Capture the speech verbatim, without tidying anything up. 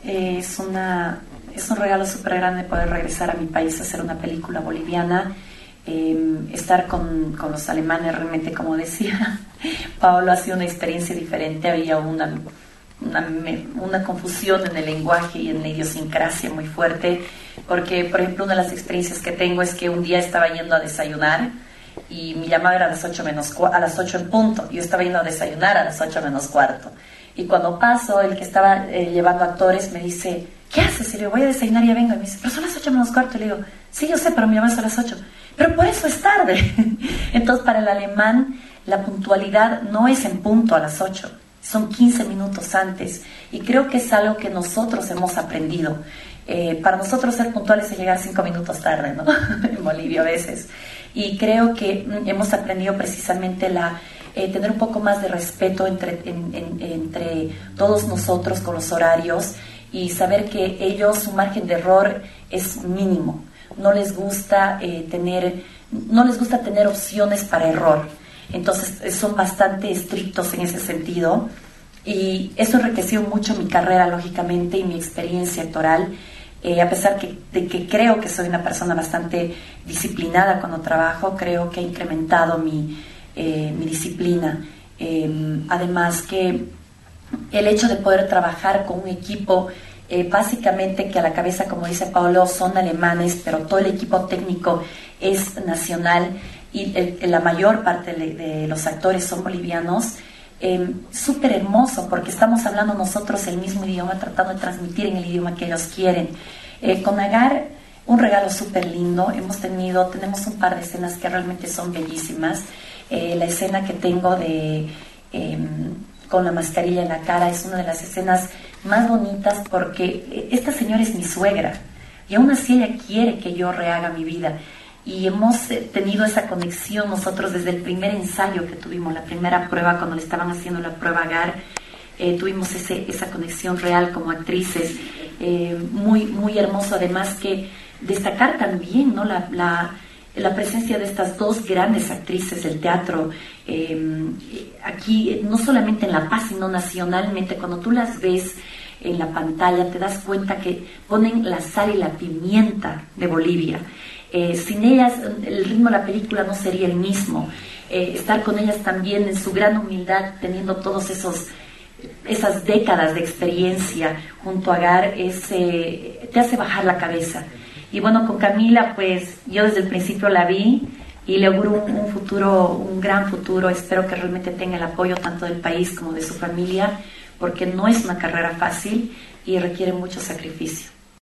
eh, es, una, es un regalo súper grande poder regresar a mi país a hacer una película boliviana. Eh, estar con, con los alemanes, realmente, como decía Paolo, ha sido una experiencia diferente. Había una, una, una confusión en el lenguaje y en la idiosincrasia muy fuerte, porque, por ejemplo, una de las experiencias que tengo es que un día estaba yendo a desayunar y mi llamada era a las ocho menos a las ocho en punto. Yo estaba yendo a desayunar a las ocho menos cuarto, y cuando paso, el que estaba eh, llevando actores me dice: ¿qué haces? Y le digo: voy a desayunar, ya vengo. Y me dice: pero son las ocho menos cuarto. Y le digo: sí, yo sé, pero mi llamada es a las ocho. Pero por eso es tarde. Entonces, para el alemán, la puntualidad no es en punto a las ocho, son quince minutos antes. Y creo que es algo que nosotros hemos aprendido. Eh, para nosotros ser puntuales es llegar cinco minutos tarde, ¿no? En Bolivia a veces. Y creo que hemos aprendido precisamente la, eh, tener un poco más de respeto entre, en, en, entre todos nosotros con los horarios, y saber que ellos, su margen de error es mínimo. No les gusta eh, tener, no les gusta tener opciones para error. Entonces son bastante estrictos en ese sentido, y eso enriqueció mucho mi carrera, lógicamente, y mi experiencia actoral. Eh, a pesar que, de que creo que soy una persona bastante disciplinada cuando trabajo, creo que ha incrementado mi, eh, mi disciplina. Eh, además que el hecho de poder trabajar con un equipo, eh, básicamente que a la cabeza, como dice Paolo, son alemanes, pero todo el equipo técnico es nacional, y el, la mayor parte de, de los actores son bolivianos. Eh, súper hermoso, porque estamos hablando nosotros el mismo idioma, tratando de transmitir en el idioma que ellos quieren. Eh, con Agar, un regalo súper lindo. Hemos tenido, tenemos un par de escenas que realmente son bellísimas. Eh, la escena que tengo de eh, con la mascarilla en la cara es una de las escenas más bonitas, porque esta señora es mi suegra y aún así ella quiere que yo rehaga mi vida. Y hemos tenido esa conexión nosotros desde el primer ensayo que tuvimos, la primera prueba, cuando le estaban haciendo la prueba a Agar. Eh, tuvimos ese, esa conexión real como actrices, eh, muy, muy hermoso. Además que destacar también, ¿no?, la, la, la presencia de estas dos grandes actrices del teatro, eh, aquí, no solamente en La Paz, sino nacionalmente. Cuando tú las ves en la pantalla, te das cuenta que ponen la sal y la pimienta de Bolivia. Eh, sin ellas el ritmo de la película no sería el mismo. Eh, estar con ellas también en su gran humildad, teniendo todos esos esas décadas de experiencia junto a Agar, es, eh, te hace bajar la cabeza. Y bueno, con Camila, pues yo desde el principio la vi y le auguro un, un futuro, un gran futuro. Espero que realmente tenga el apoyo tanto del país como de su familia, porque no es una carrera fácil y requiere mucho sacrificio.